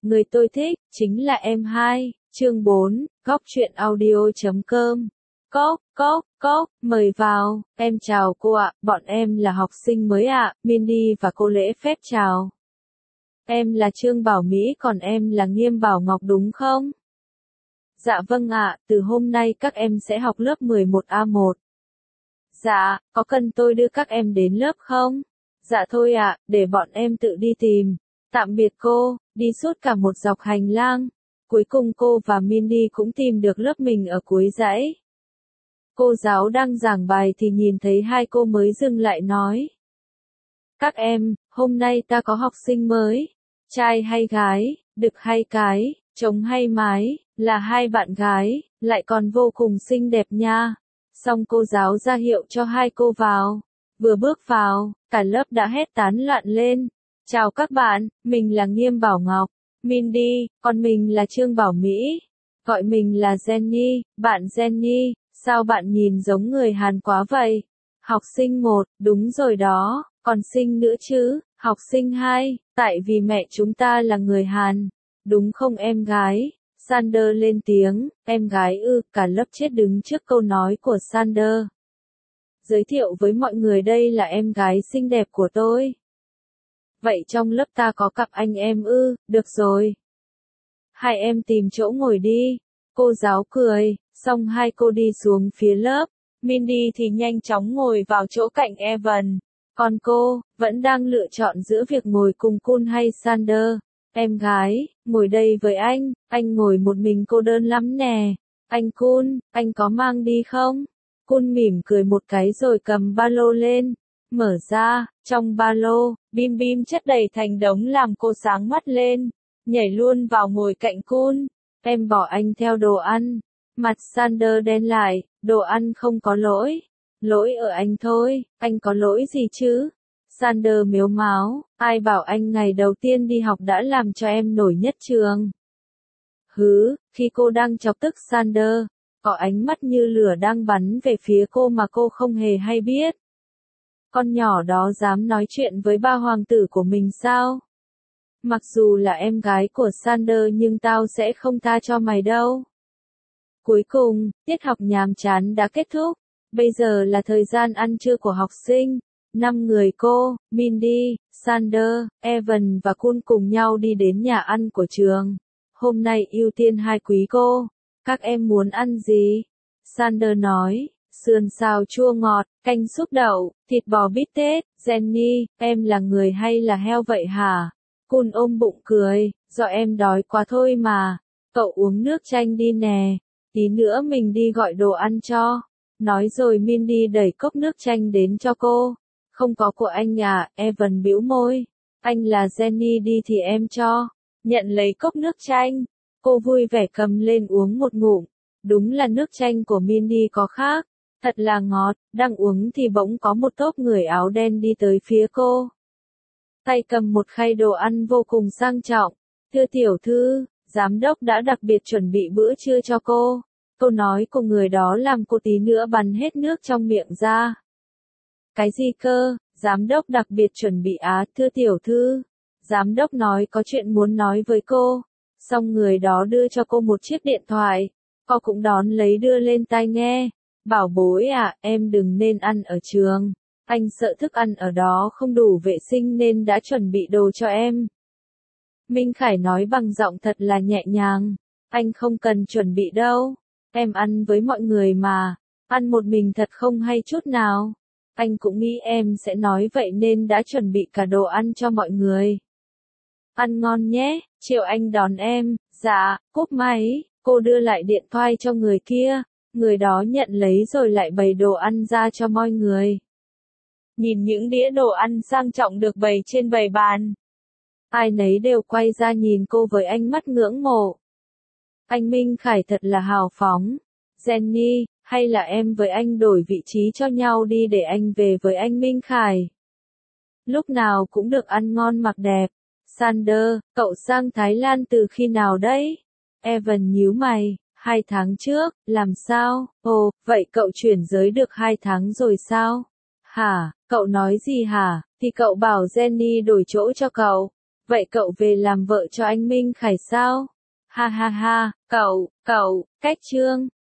người tôi thích, chính là em hai, chương 4, góc truyện audio.com. Cốc, mời vào, em chào cô ạ, bọn em là học sinh mới ạ, Mindy và cô lễ phép chào. Em là Trương Bảo Mỹ còn em là Nghiêm Bảo Ngọc đúng không? Dạ vâng ạ, từ hôm nay các em sẽ học lớp 11A1. Dạ, có cần tôi đưa các em đến lớp không? Dạ thôi ạ, để bọn em tự đi tìm. Tạm biệt cô, đi suốt cả một dọc hành lang. Cuối cùng cô và Mindy cũng tìm được lớp mình ở cuối dãy. Cô giáo đang giảng bài thì nhìn thấy hai cô mới dừng lại nói. Các em, hôm nay ta có học sinh mới. Trai hay gái, đực hay cái, trống hay mái, là hai bạn gái, lại còn vô cùng xinh đẹp nha. Xong cô giáo ra hiệu cho hai cô vào. Vừa bước vào, cả lớp đã hét tán loạn lên. Chào các bạn, mình là Nghiêm Bảo Ngọc, Mindy, còn mình là Trương Bảo Mỹ. Gọi mình là Jenny, bạn Jenny, sao bạn nhìn giống người Hàn quá vậy? Học sinh 1, đúng rồi đó, còn sinh nữa chứ, học sinh 2, tại vì mẹ chúng ta là người Hàn, đúng không em gái? Sander lên tiếng, em gái ư, cả lớp chết đứng trước câu nói của Sander. Giới thiệu với mọi người đây là em gái xinh đẹp của tôi. Vậy trong lớp ta có cặp anh em ư, được rồi. Hai em tìm chỗ ngồi đi. Cô giáo cười, xong hai cô đi xuống phía lớp. Mindy thì nhanh chóng ngồi vào chỗ cạnh Evan. Còn cô, vẫn đang lựa chọn giữa việc ngồi cùng Kun hay Sander. Em gái, ngồi đây với anh ngồi một mình cô đơn lắm nè. Anh Kun, anh có mang đi không? Kun mỉm cười một cái rồi cầm ba lô lên. Mở ra, trong ba lô, bim bim chất đầy thành đống làm cô sáng mắt lên. Nhảy luôn vào ngồi cạnh Kun. Em bỏ anh theo đồ ăn. Mặt Sander đen lại, đồ ăn không có lỗi. Lỗi ở anh thôi, anh có lỗi gì chứ? Sander mếu máo, ai bảo anh ngày đầu tiên đi học đã làm cho em nổi nhất trường. Hứ, khi cô đang chọc tức Sander, có ánh mắt như lửa đang bắn về phía cô mà cô không hề hay biết. Con nhỏ đó dám nói chuyện với ba hoàng tử của mình sao? Mặc dù là em gái của Sander nhưng tao sẽ không tha cho mày đâu. Cuối cùng, tiết học nhàm chán đã kết thúc. Bây giờ là thời gian ăn trưa của học sinh. 5 người cô, Mindy, Sander, Evan và Kun cùng nhau đi đến nhà ăn của trường. Hôm nay ưu tiên hai quý cô. Các em muốn ăn gì? Sander nói, sườn xào chua ngọt, canh súp đậu, thịt bò bít tết. Jenny, em là người hay là heo vậy hả? Kun ôm bụng cười, do em đói quá thôi mà. Cậu uống nước chanh đi nè. Tí nữa mình đi gọi đồ ăn cho. Nói rồi Mindy đẩy cốc nước chanh đến cho cô. Không có của anh à, Evan bĩu môi. Anh là Jenny đi thì em cho. Nhận lấy cốc nước chanh. Cô vui vẻ cầm lên uống một ngụm. Đúng là nước chanh của Mindy có khác. Thật là ngọt, đang uống thì bỗng có một tốp người áo đen đi tới phía cô. Tay cầm một khay đồ ăn vô cùng sang trọng. Thưa tiểu thư, giám đốc đã đặc biệt chuẩn bị bữa trưa cho cô. Câu nói của người đó làm cô tí nữa bắn hết nước trong miệng ra. Cái gì cơ, giám đốc đặc biệt chuẩn bị thưa tiểu thư. Giám đốc nói có chuyện muốn nói với cô. Xong người đó đưa cho cô một chiếc điện thoại. Cô cũng đón lấy đưa lên tai nghe. Bảo bối em đừng nên ăn ở trường. Anh sợ thức ăn ở đó không đủ vệ sinh nên đã chuẩn bị đồ cho em. Minh Khải nói bằng giọng thật là nhẹ nhàng. Anh không cần chuẩn bị đâu. Em ăn với mọi người mà. Ăn một mình thật không hay chút nào. Anh cũng nghĩ em sẽ nói vậy nên đã chuẩn bị cả đồ ăn cho mọi người. Ăn ngon nhé, chiều anh đón em. Dạ, cúp máy. Cô đưa lại điện thoại cho người kia. Người đó nhận lấy rồi lại bày đồ ăn ra cho mọi người. Nhìn những đĩa đồ ăn sang trọng được bày trên bày bàn. Ai nấy đều quay ra nhìn cô với ánh mắt ngưỡng mộ. Anh Minh Khải thật là hào phóng. Jenny, hay là em với anh đổi vị trí cho nhau đi để anh về với anh Minh Khải. Lúc nào cũng được ăn ngon mặc đẹp. Sander, cậu sang Thái Lan từ khi nào đấy? Evan nhíu mày, 2 tháng trước, làm sao? Ồ, vậy cậu chuyển giới được 2 tháng rồi sao? Hả, cậu nói gì hả? Thì cậu bảo Jenny đổi chỗ cho cậu. vậy cậu về làm vợ cho anh Minh Khải sao? Ha ha ha, cậu, cách Trương.